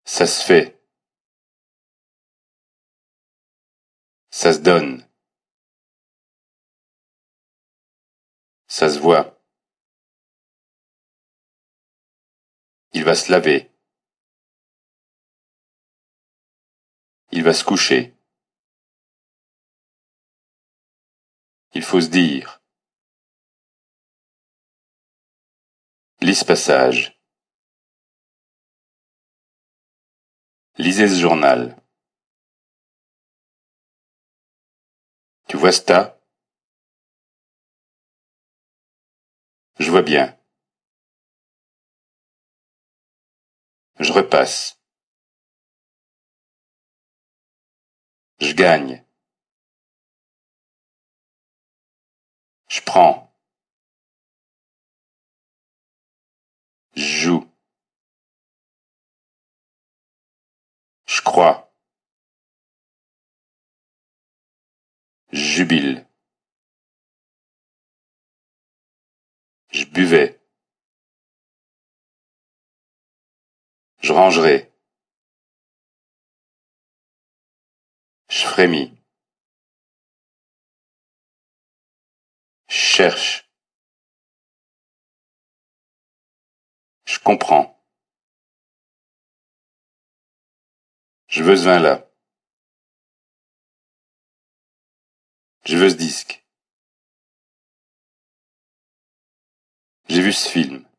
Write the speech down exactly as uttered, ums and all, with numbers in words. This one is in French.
Ça se fait. Ça se donne. Ça se voit. Il va se laver. Il va se coucher. Il faut se dire. Lis ce passage. Lisez ce journal. Tu vois ce tas? Je vois bien. Je repasse. Je gagne. Je prends. Je joue. Je crois. Je jubile. Je buvais. Je rangerai. Je frémis. Je cherche. Je comprends. Je veux ce vin-là. Je veux ce disque. J'ai vu ce film.